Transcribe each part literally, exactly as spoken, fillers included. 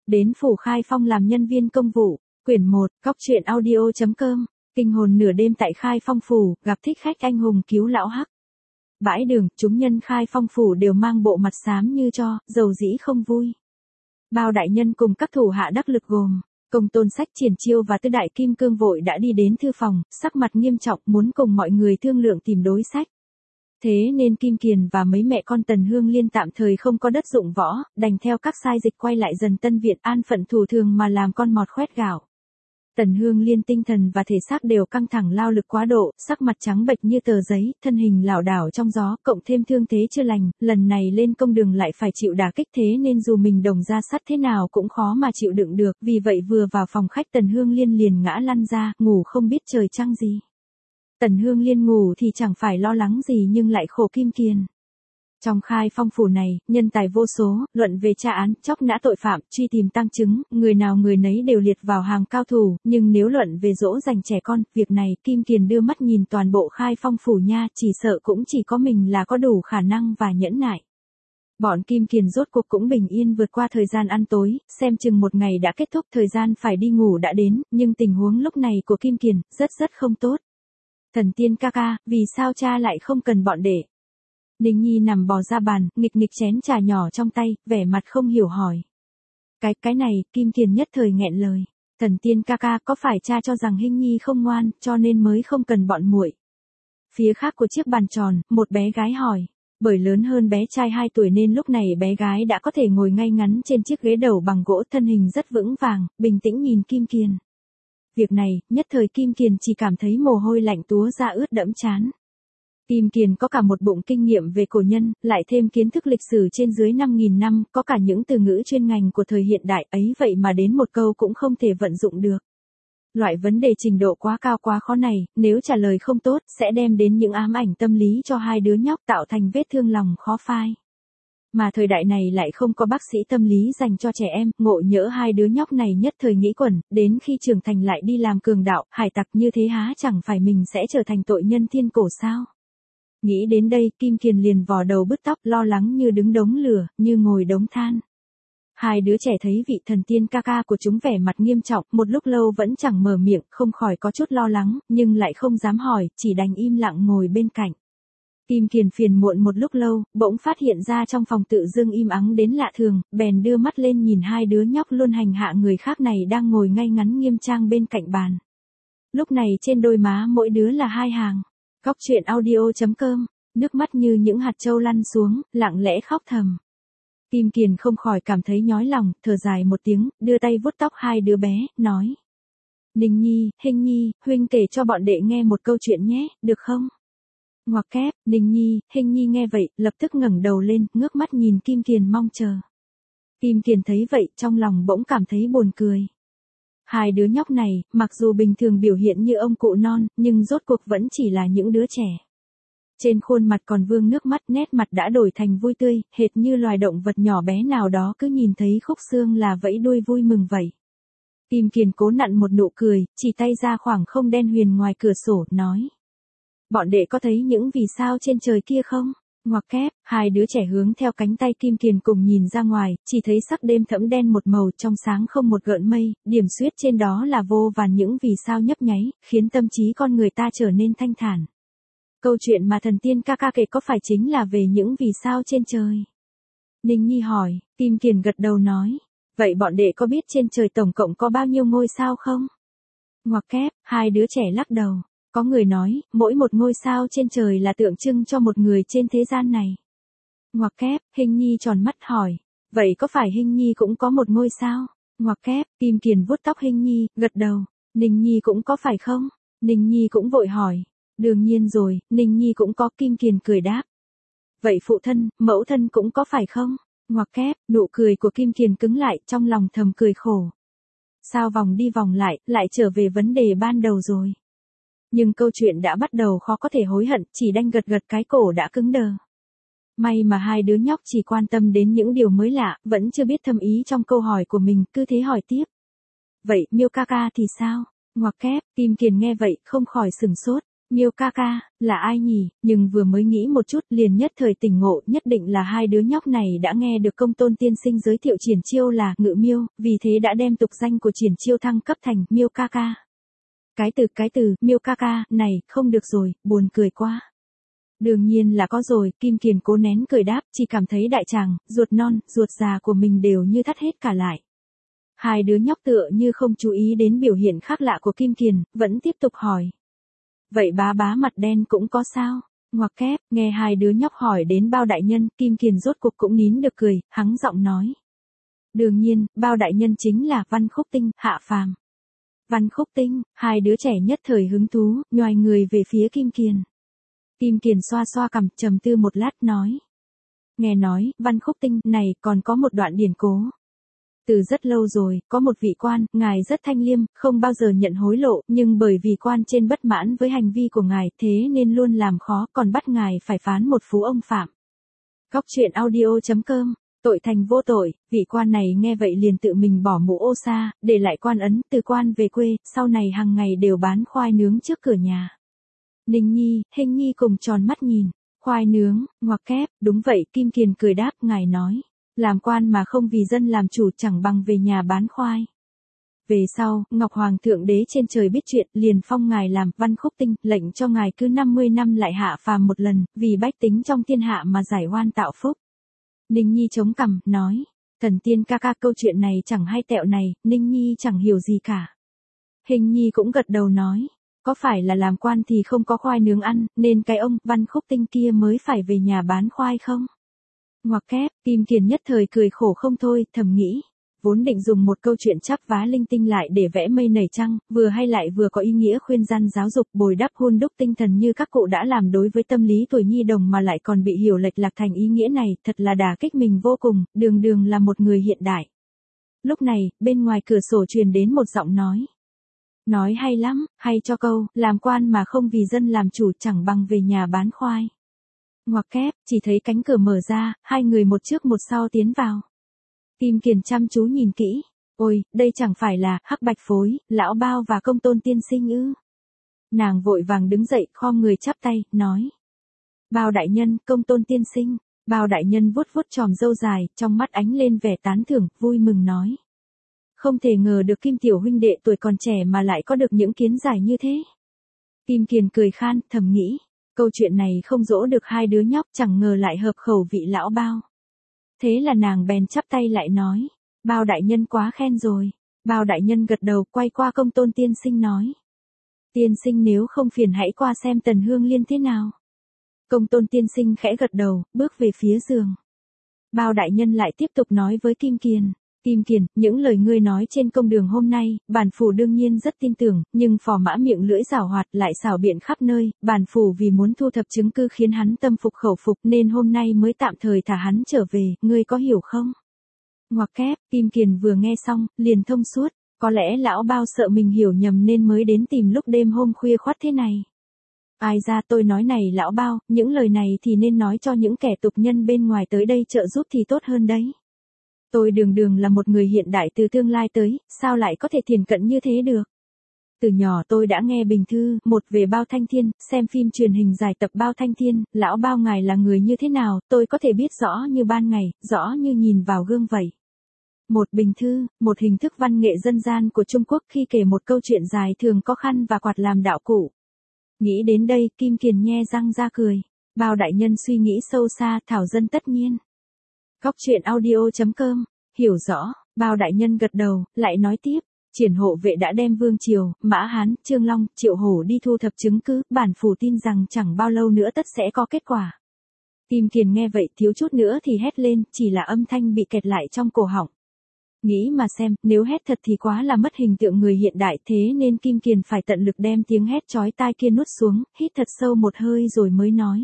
đến phủ Khai Phong làm nhân viên công vụ. Quyển một, Cóc truyện audio chấm com. Kinh hồn nửa đêm tại Khai Phong phủ, gặp thích khách anh hùng cứu lão hắc. Bãi đường, chúng nhân Khai Phong phủ đều mang bộ mặt xám như tro, dầu dĩ không vui. Bao đại nhân cùng các thủ hạ đắc lực gồm Công Tôn Sách, Triển Chiêu và Tư Đại Kim Cương vội đã đi đến thư phòng, sắc mặt nghiêm trọng muốn cùng mọi người thương lượng tìm đối sách. Thế nên Kim Kiền và mấy mẹ con Tần Hương Liên tạm thời không có đất dụng võ, đành theo các sai dịch quay lại dần Tân Viện an phận thủ thường mà làm con mọt khoét gạo. Tần Hương Liên tinh thần và thể xác đều căng thẳng lao lực quá độ, sắc mặt trắng bệch như tờ giấy, thân hình lảo đảo trong gió, cộng thêm thương thế chưa lành, lần này lên công đường lại phải chịu đả kích thế nên dù mình đồng ra sắt thế nào cũng khó mà chịu đựng được, vì vậy vừa vào phòng khách Tần Hương Liên liền ngã lăn ra, ngủ không biết trời trăng gì. Tần Hương Liên ngủ thì chẳng phải lo lắng gì nhưng lại khổ Kim Kiền. Trong Khai Phong phủ này, nhân tài vô số, luận về tra án, chóc nã tội phạm, truy tìm tang chứng, người nào người nấy đều liệt vào hàng cao thủ, nhưng nếu luận về dỗ dành trẻ con, việc này, Kim Kiền đưa mắt nhìn toàn bộ Khai Phong phủ nha, chỉ sợ cũng chỉ có mình là có đủ khả năng và nhẫn nại. Bọn Kim Kiền rốt cuộc cũng bình yên vượt qua thời gian ăn tối, xem chừng một ngày đã kết thúc, thời gian phải đi ngủ đã đến, nhưng tình huống lúc này của Kim Kiền, rất rất không tốt. Thần tiên ca ca, vì sao cha lại không cần bọn đệ? Ninh Nhi nằm bò ra bàn, nghịch nghịch chén trà nhỏ trong tay, vẻ mặt không hiểu hỏi. Cái, cái này, Kim Kiền nhất thời nghẹn lời. Thần tiên ca ca, có phải cha cho rằng Hinh Nhi không ngoan, cho nên mới không cần bọn muội? Phía khác của chiếc bàn tròn, một bé gái hỏi. Bởi lớn hơn bé trai hai tuổi nên lúc này bé gái đã có thể ngồi ngay ngắn trên chiếc ghế đầu bằng gỗ, thân hình rất vững vàng, bình tĩnh nhìn Kim Kiền. Việc này, nhất thời Kim Kiền chỉ cảm thấy mồ hôi lạnh túa ra ướt đẫm trán. Kim Kiền có cả một bụng kinh nghiệm về cổ nhân, lại thêm kiến thức lịch sử trên dưới năm nghìn năm, có cả những từ ngữ chuyên ngành của thời hiện đại ấy vậy mà đến một câu cũng không thể vận dụng được. Loại vấn đề trình độ quá cao quá khó này, nếu trả lời không tốt, sẽ đem đến những ám ảnh tâm lý cho hai đứa nhóc tạo thành vết thương lòng khó phai. Mà thời đại này lại không có bác sĩ tâm lý dành cho trẻ em, ngộ nhỡ hai đứa nhóc này nhất thời nghĩ quẩn, đến khi trưởng thành lại đi làm cường đạo, hải tặc như thế há chẳng phải mình sẽ trở thành tội nhân thiên cổ sao? Nghĩ đến đây, Kim Kiền liền vò đầu bứt tóc, lo lắng như đứng đống lửa, như ngồi đống than. Hai đứa trẻ thấy vị thần tiên ca ca của chúng vẻ mặt nghiêm trọng, một lúc lâu vẫn chẳng mở miệng, không khỏi có chút lo lắng, nhưng lại không dám hỏi, chỉ đành im lặng ngồi bên cạnh. Kim Kiền phiền muộn một lúc lâu, bỗng phát hiện ra trong phòng tự dưng im ắng đến lạ thường, bèn đưa mắt lên nhìn hai đứa nhóc luôn hành hạ người khác này đang ngồi ngay ngắn nghiêm trang bên cạnh bàn. Lúc này trên đôi má mỗi đứa là hai hàng. Cóc truyện audio chấm com, nước mắt như những hạt châu lăn xuống, lặng lẽ khóc thầm. Kim Kiền không khỏi cảm thấy nhói lòng, thở dài một tiếng, đưa tay vuốt tóc hai đứa bé, nói. Ninh Nhi, Hinh Nhi, huynh kể cho bọn đệ nghe một câu chuyện nhé, được không? Ngoặc kép, Ninh Nhi, Hinh Nhi nghe vậy, lập tức ngẩng đầu lên, ngước mắt nhìn Kim Kiền mong chờ. Kim Kiền thấy vậy, trong lòng bỗng cảm thấy buồn cười. Hai đứa nhóc này, mặc dù bình thường biểu hiện như ông cụ non, nhưng rốt cuộc vẫn chỉ là những đứa trẻ. Trên khuôn mặt còn vương nước mắt, nét mặt đã đổi thành vui tươi, hệt như loài động vật nhỏ bé nào đó cứ nhìn thấy khúc xương là vẫy đuôi vui mừng vậy. Kim Kiền cố nặn một nụ cười, chỉ tay ra khoảng không đen huyền ngoài cửa sổ, nói. Bọn đệ có thấy những vì sao trên trời kia không? Ngoặc kép, hai đứa trẻ hướng theo cánh tay Kim Kiền cùng nhìn ra ngoài, chỉ thấy sắc đêm thẫm đen một màu trong sáng không một gợn mây, điểm xuyết trên đó là vô vàn những vì sao nhấp nháy, khiến tâm trí con người ta trở nên thanh thản. Câu chuyện mà thần tiên ca ca kể có phải chính là về những vì sao trên trời? Ninh Nhi hỏi, Kim Kiền gật đầu nói, vậy bọn đệ có biết trên trời tổng cộng có bao nhiêu ngôi sao không? Ngoặc kép, hai đứa trẻ lắc đầu. Có người nói, mỗi một ngôi sao trên trời là tượng trưng cho một người trên thế gian này. Ngoặc kép, Hinh Nhi tròn mắt hỏi, vậy có phải Hinh Nhi cũng có một ngôi sao? Ngoặc kép, Kim Kiền vuốt tóc Hinh Nhi, gật đầu, Ninh Nhi cũng có phải không? Ninh Nhi cũng vội hỏi, đương nhiên rồi, Ninh Nhi cũng có. Kim Kiền cười đáp. Vậy phụ thân, mẫu thân cũng có phải không? Ngoặc kép, nụ cười của Kim Kiền cứng lại, trong lòng thầm cười khổ. Sao vòng đi vòng lại, lại trở về vấn đề ban đầu rồi. Nhưng câu chuyện đã bắt đầu khó có thể hối hận, chỉ đành gật gật cái cổ đã cứng đờ. May mà hai đứa nhóc chỉ quan tâm đến những điều mới lạ, vẫn chưa biết thâm ý trong câu hỏi của mình, cứ thế hỏi tiếp. Vậy, Miêu ca ca thì sao? Ngoặc kép, Kim Kiền nghe vậy, không khỏi sửng sốt. Miêu ca ca, là ai nhỉ, nhưng vừa mới nghĩ một chút liền nhất thời tỉnh ngộ, nhất định là hai đứa nhóc này đã nghe được Công Tôn tiên sinh giới thiệu Triển Chiêu là Ngự Miêu, vì thế đã đem tục danh của Triển Chiêu thăng cấp thành Miêu ca ca. Cái từ cái từ Miêu ca ca này, không được rồi, buồn cười quá. Đương nhiên là có rồi, Kim Kiền cố nén cười đáp, chỉ cảm thấy đại tràng, ruột non, ruột già của mình đều như thắt hết cả lại. Hai đứa nhóc tựa như không chú ý đến biểu hiện khác lạ của Kim Kiền, vẫn tiếp tục hỏi. Vậy bá bá mặt đen cũng có sao? Ngoặc kép, nghe hai đứa nhóc hỏi đến Bao đại nhân, Kim Kiền rốt cục cũng nín được cười, hắng giọng nói. Đương nhiên, Bao đại nhân chính là Văn Khúc Tinh, hạ phàm. Văn Khúc Tinh, hai đứa trẻ nhất thời hứng thú, nhoài người về phía Kim Kiền. Kim Kiền xoa xoa cằm, trầm tư một lát nói. Nghe nói, Văn Khúc Tinh này còn có một đoạn điển cố. Từ rất lâu rồi, có một vị quan, ngài rất thanh liêm, không bao giờ nhận hối lộ, nhưng bởi vì quan trên bất mãn với hành vi của ngài, thế nên luôn làm khó, còn bắt ngài phải phán một phú ông phạm. Góc truyện audio chấm com, tội thành vô tội, vị quan này nghe vậy liền tự mình bỏ mũ ô sa, để lại quan ấn, từ quan về quê, sau này hàng ngày đều bán khoai nướng trước cửa nhà. Ninh Nhi, Hình Nhi cùng tròn mắt nhìn, khoai nướng, ngoặc kép, đúng vậy, Kim Kiền cười đáp, ngài nói. Làm quan mà không vì dân làm chủ chẳng bằng về nhà bán khoai. Về sau, Ngọc Hoàng thượng đế trên trời biết chuyện, liền phong ngài làm Văn Khúc Tinh, lệnh cho ngài cứ năm mươi năm lại hạ phàm một lần, vì bách tính trong thiên hạ mà giải oan tạo phúc. Ninh Nhi chống cằm, nói, thần tiên ca ca câu chuyện này chẳng hay tẹo này, Ninh Nhi chẳng hiểu gì cả. Hình Nhi cũng gật đầu nói, có phải là làm quan thì không có khoai nướng ăn, nên cái ông Văn Khúc Tinh kia mới phải về nhà bán khoai không? Ngoặc kép, Kim Kiền nhất thời cười khổ không thôi, thầm nghĩ. Vốn định dùng một câu chuyện chắp vá linh tinh lại để vẽ mây nảy trăng, vừa hay lại vừa có ý nghĩa khuyên răn giáo dục bồi đắp hun đúc tinh thần như các cụ đã làm đối với tâm lý tuổi nhi đồng mà lại còn bị hiểu lệch lạc thành ý nghĩa này, thật là đả kích mình vô cùng, đường đường là một người hiện đại. Lúc này, bên ngoài cửa sổ truyền đến một giọng nói. Nói hay lắm, hay cho câu, làm quan mà không vì dân làm chủ chẳng bằng về nhà bán khoai. Ngoặc kép, chỉ thấy cánh cửa mở ra, hai người một trước một sau tiến vào. Kim Kiền chăm chú nhìn kỹ, ôi, đây chẳng phải là Hắc Bạch Phối, Lão Bao và Công Tôn tiên sinh ư? Nàng vội vàng đứng dậy, khom người chắp tay, nói. Bao đại nhân, Công Tôn tiên sinh. Bao đại nhân vuốt vuốt chòm râu dài, trong mắt ánh lên vẻ tán thưởng, vui mừng nói. Không thể ngờ được Kim tiểu huynh đệ tuổi còn trẻ mà lại có được những kiến giải như thế. Kim Kiền cười khan, thầm nghĩ. Câu chuyện này không dỗ được hai đứa nhóc, chẳng ngờ lại hợp khẩu vị Lão Bao. Thế là nàng bèn chắp tay lại nói, Bao đại nhân quá khen rồi. Bao đại nhân gật đầu, quay qua Công Tôn tiên sinh nói. Tiên sinh nếu không phiền hãy qua xem Tần Hương Liên thế nào. Công Tôn tiên sinh khẽ gật đầu, bước về phía giường. Bao đại nhân lại tiếp tục nói với Kim Kiền. Kim Kiền, những lời ngươi nói trên công đường hôm nay, bản phủ đương nhiên rất tin tưởng, nhưng phò mã miệng lưỡi giảo hoạt lại xảo biện khắp nơi, bản phủ vì muốn thu thập chứng cứ khiến hắn tâm phục khẩu phục nên hôm nay mới tạm thời thả hắn trở về, ngươi có hiểu không? Ngoặc kép, Kim Kiền vừa nghe xong, liền thông suốt, có lẽ Lão Bao sợ mình hiểu nhầm nên mới đến tìm lúc đêm hôm khuya khoắt thế này. Ai ra tôi nói này Lão Bao, những lời này thì nên nói cho những kẻ tục nhân bên ngoài tới đây trợ giúp thì tốt hơn đấy. Tôi đường đường là một người hiện đại từ tương lai tới, sao lại có thể thiền cận như thế được? Từ nhỏ tôi đã nghe bình thư, một về Bao Thanh Thiên, xem phim truyền hình dài tập Bao Thanh Thiên, Lão Bao ngài là người như thế nào, tôi có thể biết rõ như ban ngày, rõ như nhìn vào gương vậy. Một bình thư, một hình thức văn nghệ dân gian của Trung Quốc khi kể một câu chuyện dài thường có khăn và quạt làm đạo cụ. Nghĩ đến đây, Kim Kiền nhe răng ra cười. Bao đại nhân suy nghĩ sâu xa, thảo dân tất nhiên. Góc truyện audio chấm com, hiểu rõ, Bao đại nhân gật đầu, lại nói tiếp, Triển hộ vệ đã đem Vương Triều, Mã Hán, Trương Long, Triệu Hổ đi thu thập chứng cứ, bản phủ tin rằng chẳng bao lâu nữa tất sẽ có kết quả. Kim Kiền nghe vậy thiếu chút nữa thì hét lên, chỉ là âm thanh bị kẹt lại trong cổ họng. Nghĩ mà xem, nếu hét thật thì quá là mất hình tượng người hiện đại, thế nên Kim Kiền phải tận lực đem tiếng hét chói tai kia nuốt xuống, hít thật sâu một hơi rồi mới nói.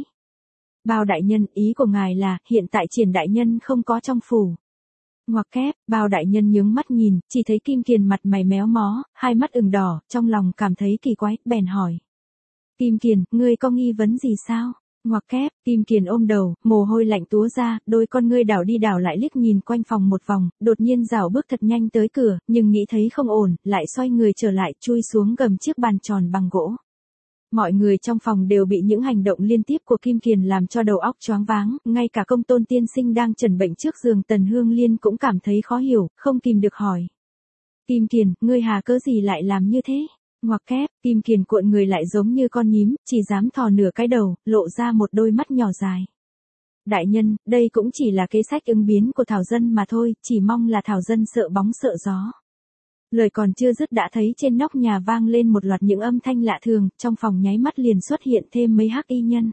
Bao đại nhân, ý của ngài là, hiện tại Triển đại nhân không có trong phủ. Ngoặc kép, Bao đại nhân nhướng mắt nhìn, chỉ thấy Kim Kiền mặt mày méo mó, hai mắt ửng đỏ, trong lòng cảm thấy kỳ quái, bèn hỏi. Kim Kiền, ngươi có nghi vấn gì sao? Ngoặc kép, Kim Kiền ôm đầu, mồ hôi lạnh túa ra, đôi con ngươi đảo đi đảo lại liếc nhìn quanh phòng một vòng, đột nhiên rảo bước thật nhanh tới cửa, nhưng nghĩ thấy không ổn, lại xoay người trở lại, chui xuống gầm chiếc bàn tròn bằng gỗ. Mọi người trong phòng đều bị những hành động liên tiếp của Kim Kiền làm cho đầu óc choáng váng, ngay cả Công Tôn tiên sinh đang chẩn bệnh trước giường Tần Hương Liên cũng cảm thấy khó hiểu, không kìm được hỏi. Kim Kiền, ngươi hà cớ gì lại làm như thế? Ngoặc kép, Kim Kiền cuộn người lại giống như con nhím, chỉ dám thò nửa cái đầu, lộ ra một đôi mắt nhỏ dài. Đại nhân, đây cũng chỉ là kế sách ứng biến của Thảo Dân mà thôi, chỉ mong là Thảo Dân sợ bóng sợ gió. Lời còn chưa dứt đã thấy trên nóc nhà vang lên một loạt những âm thanh lạ thường, trong phòng nháy mắt liền xuất hiện thêm mấy hắc y nhân.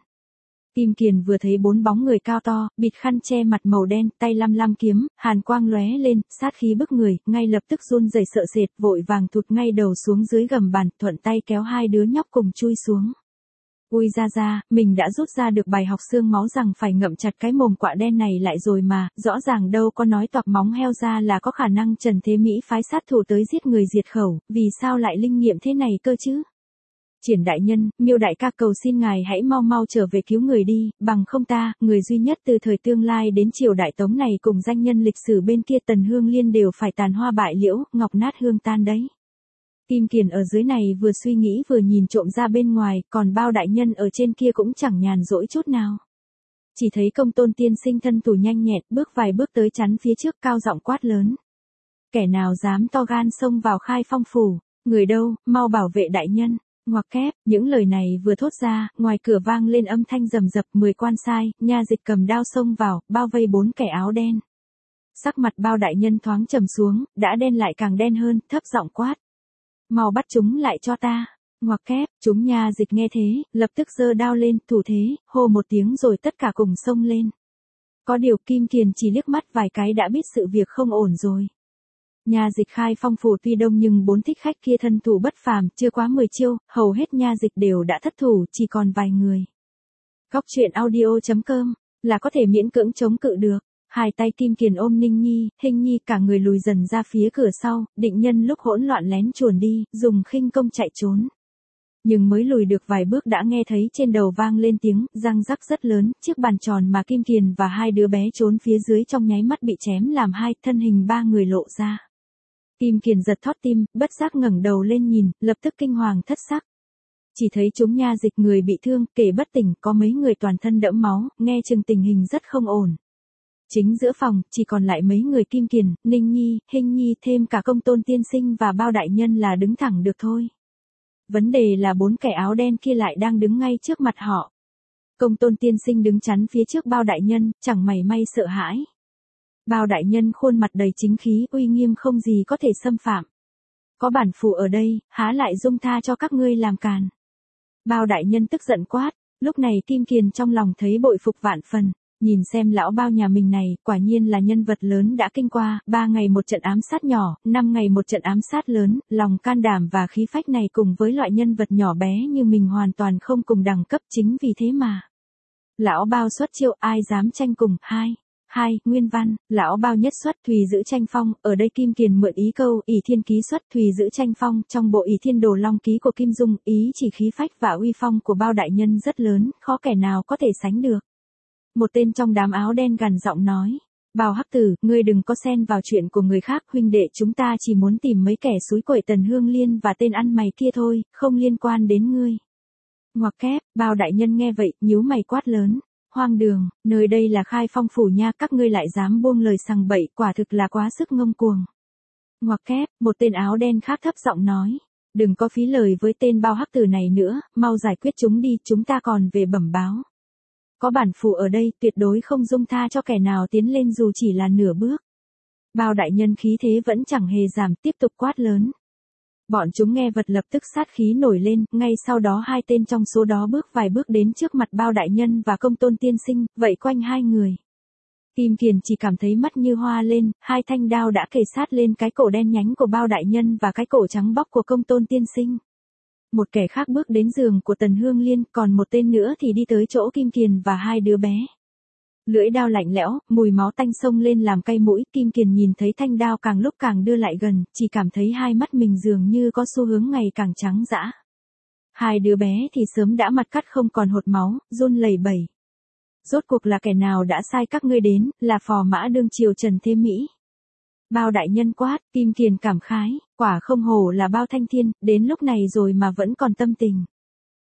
Kim Kiền vừa thấy bốn bóng người cao to, bịt khăn che mặt màu đen, tay lăm lăm kiếm, hàn quang lóe lên, sát khí bức người, ngay lập tức run rẩy sợ sệt, vội vàng thụt ngay đầu xuống dưới gầm bàn, thuận tay kéo hai đứa nhóc cùng chui xuống. Ui ra ra, mình đã rút ra được bài học xương máu rằng phải ngậm chặt cái mồm quạ đen này lại rồi mà, rõ ràng đâu có nói toạc móng heo ra là có khả năng Trần Thế Mỹ phái sát thủ tới giết người diệt khẩu, vì sao lại linh nghiệm thế này cơ chứ? Triển đại nhân, Miêu đại ca cầu xin ngài hãy mau mau trở về cứu người đi, bằng không ta, người duy nhất từ thời tương lai đến triều đại Tống này cùng danh nhân lịch sử bên kia Tần Hương Liên đều phải tàn hoa bại liễu, ngọc nát hương tan đấy. Kim Kiền ở dưới này vừa suy nghĩ vừa nhìn trộm ra bên ngoài, còn Bao đại nhân ở trên kia cũng chẳng nhàn rỗi chút nào. Chỉ thấy Công Tôn tiên sinh thân thủ nhanh nhẹn, bước vài bước tới chắn phía trước, cao giọng quát lớn. Kẻ nào dám to gan xông vào Khai Phong phủ, người đâu, mau bảo vệ đại nhân. Ngoặc kép, những lời này vừa thốt ra, ngoài cửa vang lên âm thanh rầm rập, mười quan sai, nha dịch cầm đao xông vào, bao vây bốn kẻ áo đen. Sắc mặt Bao đại nhân thoáng trầm xuống, đã đen lại càng đen hơn, thấp giọng quát. Mau bắt chúng lại cho ta. Ngoặc kép, chúng nha dịch nghe thế, lập tức giơ đao lên, thủ thế, hô một tiếng rồi tất cả cùng xông lên. Có điều Kim Kiền chỉ liếc mắt vài cái đã biết sự việc không ổn rồi. Nha dịch Khai Phong phủ tuy đông nhưng bốn thích khách kia thân thủ bất phàm, chưa quá mười chiêu, hầu hết nha dịch đều đã thất thủ, chỉ còn vài người. Góc truyện audio chấm com là có thể miễn cưỡng chống cự được. Hai tay Kim Kiền ôm Ninh Nhi, Hinh Nhi cả người lùi dần ra phía cửa sau, định nhân lúc hỗn loạn lén chuồn đi, dùng khinh công chạy trốn. Nhưng mới lùi được vài bước đã nghe thấy trên đầu vang lên tiếng răng rắc rất lớn, chiếc bàn tròn mà Kim Kiền và hai đứa bé trốn phía dưới trong nháy mắt bị chém làm hai, thân hình ba người lộ ra. Kim Kiền giật thót tim, bất giác ngẩng đầu lên nhìn, lập tức kinh hoàng thất sắc. Chỉ thấy chúng nha dịch người bị thương, kể bất tỉnh, có mấy người toàn thân đẫm máu, nghe chừng tình hình rất không ổn. Chính giữa phòng, chỉ còn lại mấy người Kim Kiền, Ninh Nhi, Hinh Nhi thêm cả Công Tôn tiên sinh và Bao đại nhân là đứng thẳng được thôi. Vấn đề là bốn kẻ áo đen kia lại đang đứng ngay trước mặt họ. Công Tôn tiên sinh đứng chắn phía trước Bao đại nhân, chẳng mảy may sợ hãi. Bao đại nhân khuôn mặt đầy chính khí, uy nghiêm không gì có thể xâm phạm. Có bản phù ở đây, há lại dung tha cho các ngươi làm càn. Bao đại nhân tức giận quát, lúc này Kim Kiền trong lòng thấy bội phục vạn phần. Nhìn xem lão Bao nhà mình này, quả nhiên là nhân vật lớn đã kinh qua, ba ngày một trận ám sát nhỏ, năm ngày một trận ám sát lớn, lòng can đảm và khí phách này cùng với loại nhân vật nhỏ bé như mình hoàn toàn không cùng đẳng cấp, chính vì thế mà. Lão Bao xuất chiêu, ai dám tranh cùng, hai. Hai, nguyên văn, lão Bao nhất xuất Thùy giữ tranh phong, ở đây Kim Kiền mượn ý câu ỷ thiên ký xuất Thùy giữ tranh phong, trong bộ ỷ thiên đồ long ký của Kim Dung, ý chỉ khí phách và uy phong của Bao đại nhân rất lớn, khó kẻ nào có thể sánh được. Một tên trong đám áo đen gằn giọng nói, Bao hắc tử, ngươi đừng có xen vào chuyện của người khác, huynh đệ chúng ta chỉ muốn tìm mấy kẻ xúi quậy Tần Hương Liên và tên ăn mày kia thôi, không liên quan đến ngươi. Ngoặc kép, Bao đại nhân nghe vậy, nhíu mày quát lớn. Hoang đường, nơi đây là Khai Phong phủ nha, các ngươi lại dám buông lời sằng bậy, quả thực là quá sức ngông cuồng. Ngoặc kép, một tên áo đen khác thấp giọng nói, đừng có phí lời với tên Bao hắc tử này nữa, mau giải quyết chúng đi, chúng ta còn về bẩm báo. Có bản phù ở đây, tuyệt đối không dung tha cho kẻ nào tiến lên dù chỉ là nửa bước. Bao đại nhân khí thế vẫn chẳng hề giảm, tiếp tục quát lớn. Bọn chúng nghe vật lập tức sát khí nổi lên, ngay sau đó hai tên trong số đó bước vài bước đến trước mặt Bao đại nhân và Công Tôn tiên sinh, vậy quanh hai người. Kim Kiền chỉ cảm thấy mắt như hoa lên, hai thanh đao đã kề sát lên cái cổ đen nhánh của Bao đại nhân và cái cổ trắng bóc của Công Tôn tiên sinh. Một kẻ khác bước đến giường của Tần Hương Liên, còn một tên nữa thì đi tới chỗ Kim Kiền và hai đứa bé. Lưỡi đao lạnh lẽo, mùi máu tanh xông lên làm cay mũi, Kim Kiền nhìn thấy thanh đao càng lúc càng đưa lại gần, chỉ cảm thấy hai mắt mình dường như có xu hướng ngày càng trắng dã. Hai đứa bé thì sớm đã mặt cắt không còn hột máu, run lẩy bẩy. Rốt cuộc là kẻ nào đã sai các ngươi đến, là phò mã đương triều Trần Thế Mỹ. Bao đại nhân quát, Kim Kiền cảm khái, quả không hổ là Bao thanh thiên, đến lúc này rồi mà vẫn còn tâm tình.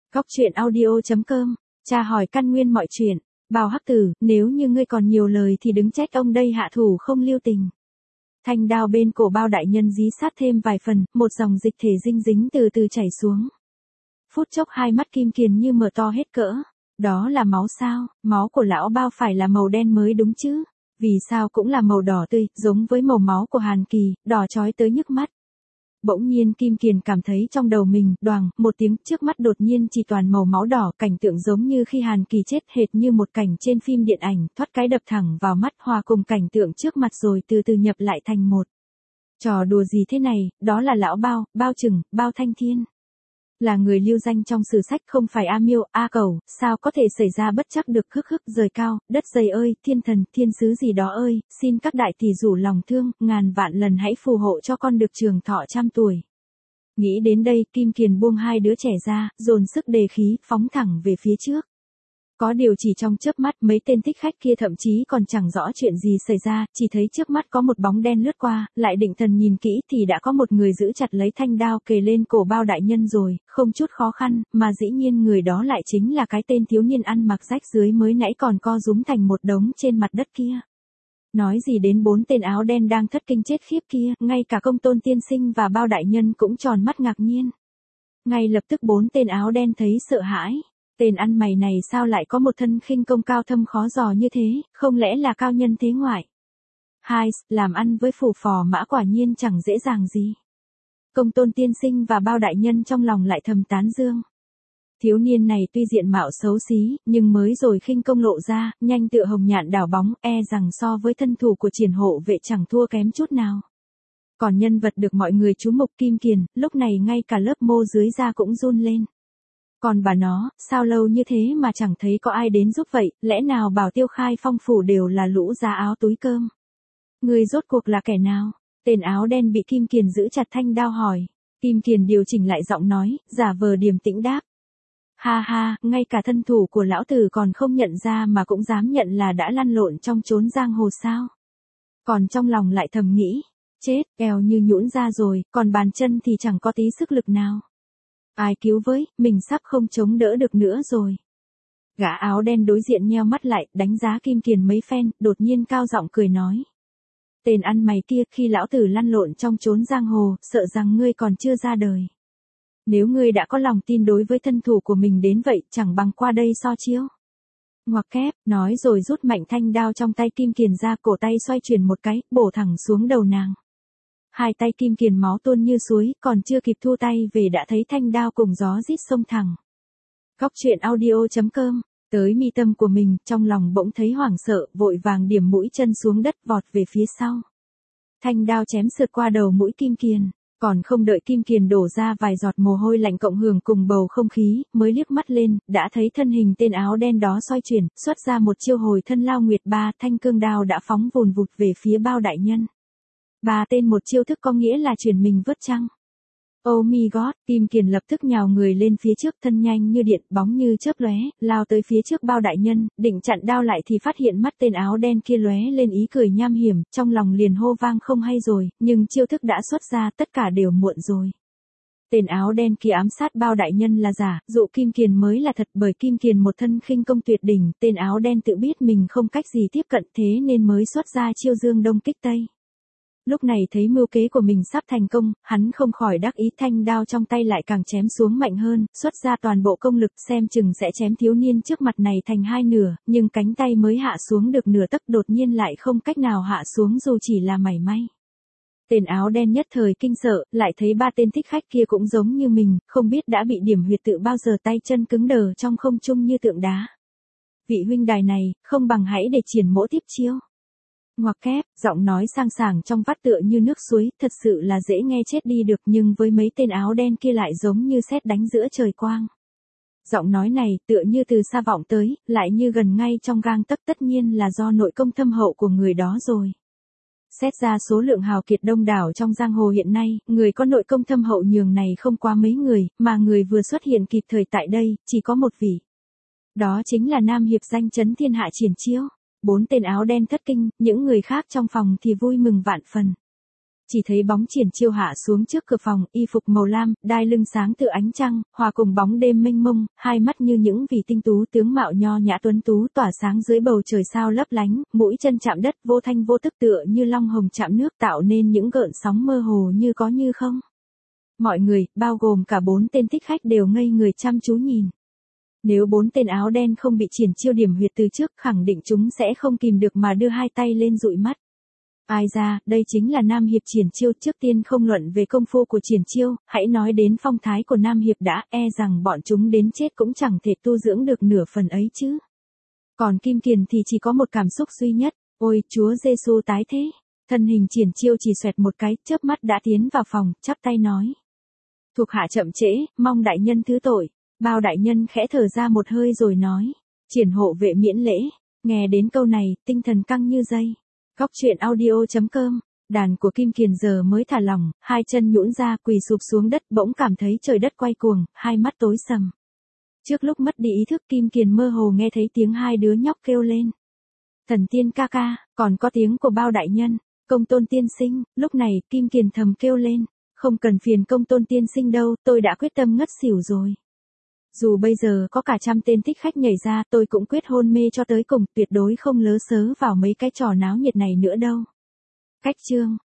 Góc truyện audio.com, tra hỏi căn nguyên mọi chuyện. Bào Hắc Tử, nếu như ngươi còn nhiều lời thì đứng trách ông đây hạ thủ không lưu tình. Thanh đao bên cổ Bao đại nhân dí sát thêm vài phần, một dòng dịch thể dinh dính từ từ chảy xuống. Phút chốc hai mắt Kim Kiền như mở to hết cỡ. Đó là máu sao? Máu của lão Bao phải là màu đen mới đúng chứ? Vì sao cũng là màu đỏ tươi, giống với màu máu của Hàn Kỳ, đỏ chói tới nhức mắt. Bỗng nhiên Kim Kiền cảm thấy trong đầu mình, đoàng, một tiếng, trước mắt đột nhiên chỉ toàn màu máu đỏ, cảnh tượng giống như khi Hàn Kỳ chết, hệt như một cảnh trên phim điện ảnh, thoát cái đập thẳng vào mắt, hòa cùng cảnh tượng trước mặt rồi từ từ nhập lại thành một. Trò đùa gì thế này? Đó là lão Bao, Bao Trừng, Bao Thanh Thiên. Là người lưu danh trong sử sách, không phải A Miêu, A Cẩu, sao có thể xảy ra bất trắc được. Hức hức rời cao, đất dày ơi, thiên thần, thiên sứ gì đó ơi, xin các đại tỷ rủ lòng thương, ngàn vạn lần hãy phù hộ cho con được trường thọ trăm tuổi. Nghĩ đến đây, Kim Kiền buông hai đứa trẻ ra, dồn sức đề khí, phóng thẳng về phía trước. Có điều chỉ trong chớp mắt, mấy tên thích khách kia thậm chí còn chẳng rõ chuyện gì xảy ra, chỉ thấy trước mắt có một bóng đen lướt qua, lại định thần nhìn kỹ thì đã có một người giữ chặt lấy thanh đao kề lên cổ Bao đại nhân rồi, không chút khó khăn, mà dĩ nhiên người đó lại chính là cái tên thiếu niên ăn mặc rách rưới mới nãy còn co rúm thành một đống trên mặt đất kia. Nói gì đến bốn tên áo đen đang thất kinh chết khiếp kia, ngay cả Công Tôn tiên sinh và Bao đại nhân cũng tròn mắt ngạc nhiên. Ngay lập tức bốn tên áo đen thấy sợ hãi. Tên ăn mày này sao lại có một thân khinh công cao thâm khó dò như thế, không lẽ là cao nhân thế ngoại? Hai, làm ăn với phủ phò mã quả nhiên chẳng dễ dàng gì. Công Tôn tiên sinh và Bao đại nhân trong lòng lại thầm tán dương. Thiếu niên này tuy diện mạo xấu xí, nhưng mới rồi khinh công lộ ra, nhanh tựa hồng nhạn đảo bóng, e rằng so với thân thủ của Triển hộ vệ chẳng thua kém chút nào. Còn nhân vật được mọi người chú mục Kim Kiền, lúc này ngay cả lớp mô dưới da cũng run lên. Còn bà nó, sao lâu như thế mà chẳng thấy có ai đến giúp vậy, lẽ nào bảo Tiêu Khai Phong phủ đều là lũ giá áo túi cơm? Người rốt cuộc là kẻ nào? Tên áo đen bị Kim Kiền giữ chặt thanh đao hỏi. Kim Kiền điều chỉnh lại giọng nói, giả vờ điềm tĩnh đáp. Ha ha, ngay cả thân thủ của lão tử còn không nhận ra mà cũng dám nhận là đã lăn lộn trong chốn giang hồ sao? Còn trong lòng lại thầm nghĩ, chết, eo như nhũn ra rồi, còn bàn chân thì chẳng có tí sức lực nào. Ai cứu với, mình sắp không chống đỡ được nữa rồi. Gã áo đen đối diện nheo mắt lại, đánh giá Kim Kiền mấy phen, đột nhiên cao giọng cười nói. Tên ăn mày kia, khi lão tử lăn lộn trong chốn giang hồ, sợ rằng ngươi còn chưa ra đời. Nếu ngươi đã có lòng tin đối với thân thủ của mình đến vậy, chẳng bằng qua đây so chiếu. Ngoặc kép, nói rồi rút mạnh thanh đao trong tay Kim Kiền ra, cổ tay xoay chuyển một cái, bổ thẳng xuống đầu nàng. Hai tay Kim Kiền máu tuôn như suối, còn chưa kịp thu tay về đã thấy thanh đao cùng gió rít xông thẳng. Góc truyện audio.com, tới mi tâm của mình, trong lòng bỗng thấy hoảng sợ, vội vàng điểm mũi chân xuống đất vọt về phía sau. Thanh đao chém sượt qua đầu mũi Kim Kiền, còn không đợi Kim Kiền đổ ra vài giọt mồ hôi lạnh cộng hưởng cùng bầu không khí, mới liếc mắt lên, đã thấy thân hình tên áo đen đó xoay chuyển, xuất ra một chiêu hồi thân lao nguyệt ba, thanh cương đao đã phóng vùn vụt về phía Bao đại nhân. Ba tên một chiêu thức có nghĩa là chuyển mình vớt trăng. Oh my god, Kim Kiền lập tức nhào người lên phía trước, thân nhanh như điện, bóng như chớp lóe, lao tới phía trước Bao đại nhân, định chặn đao lại thì phát hiện mắt tên áo đen kia lóe lên ý cười nham hiểm, trong lòng liền hô vang không hay rồi, nhưng chiêu thức đã xuất ra, tất cả đều muộn rồi. Tên áo đen kia ám sát Bao đại nhân là giả, dụ Kim Kiền mới là thật, bởi Kim Kiền một thân khinh công tuyệt đỉnh, tên áo đen tự biết mình không cách gì tiếp cận thế nên mới xuất ra chiêu dương đông kích tây. Lúc này thấy mưu kế của mình sắp thành công, hắn không khỏi đắc ý, thanh đao trong tay lại càng chém xuống mạnh hơn, xuất ra toàn bộ công lực, xem chừng sẽ chém thiếu niên trước mặt này thành hai nửa, nhưng cánh tay mới hạ xuống được nửa tấc đột nhiên lại không cách nào hạ xuống dù chỉ là mảy may. Tên áo đen nhất thời kinh sợ, lại thấy ba tên thích khách kia cũng giống như mình, không biết đã bị điểm huyệt tự bao giờ tay chân cứng đờ trong không trung như tượng đá. Vị huynh đài này, không bằng hãy để Triển mỗ tiếp chiêu. Ngoặc kép, giọng nói sang sảng trong vắt tựa như nước suối, thật sự là dễ nghe chết đi được, nhưng với mấy tên áo đen kia lại giống như sét đánh giữa trời quang. Giọng nói này, tựa như từ xa vọng tới, lại như gần ngay trong gang tấc, tất nhiên là do nội công thâm hậu của người đó rồi. Xét ra số lượng hào kiệt đông đảo trong giang hồ hiện nay, người có nội công thâm hậu nhường này không quá mấy người, mà người vừa xuất hiện kịp thời tại đây, chỉ có một vị. Đó chính là nam hiệp danh chấn thiên hạ Triển Chiêu. Bốn tên áo đen thất kinh, những người khác trong phòng thì vui mừng vạn phần. Chỉ thấy bóng triển chiêu hạ xuống trước cửa phòng, y phục màu lam, đai lưng sáng tựa ánh trăng, hòa cùng bóng đêm mênh mông, hai mắt như những vì tinh tú tướng mạo nho nhã tuấn tú tỏa sáng dưới bầu trời sao lấp lánh, mũi chân chạm đất vô thanh vô tức tựa như long hồng chạm nước tạo nên những gợn sóng mơ hồ như có như không. Mọi người, bao gồm cả bốn tên thích khách đều ngây người chăm chú nhìn. Nếu bốn tên áo đen không bị triển chiêu điểm huyệt từ trước, khẳng định chúng sẽ không kìm được mà đưa hai tay lên dụi mắt. Ai ra, đây chính là Nam Hiệp triển chiêu. Trước tiên không luận về công phu của triển chiêu, hãy nói đến phong thái của Nam Hiệp đã, e rằng bọn chúng đến chết cũng chẳng thể tu dưỡng được nửa phần ấy chứ. Còn Kim Kiền thì chỉ có một cảm xúc duy nhất, ôi Chúa Giêsu tái thế. Thân hình triển chiêu chỉ xoẹt một cái, chớp mắt đã tiến vào phòng, chắp tay nói. Thuộc hạ chậm trễ, mong đại nhân thứ tội. Bao đại nhân khẽ thở ra một hơi rồi nói. Triển hộ vệ miễn lễ. Nghe đến câu này, tinh thần căng như dây. Góc truyện audio chấm com, đàn của Kim Kiền giờ mới thả lỏng, hai chân nhũn ra quỳ sụp xuống đất bỗng cảm thấy trời đất quay cuồng, hai mắt tối sầm. Trước lúc mất đi ý thức Kim Kiền mơ hồ nghe thấy tiếng hai đứa nhóc kêu lên. Thần tiên ca ca, còn có tiếng của Bao đại nhân, Công Tôn tiên sinh. Lúc này Kim Kiền thầm kêu lên, không cần phiền Công Tôn tiên sinh đâu, tôi đã quyết tâm ngất xỉu rồi. Dù bây giờ có cả trăm tên thích khách nhảy ra, tôi cũng quyết hôn mê cho tới cùng, tuyệt đối không lớ sớ vào mấy cái trò náo nhiệt này nữa đâu. Cách chương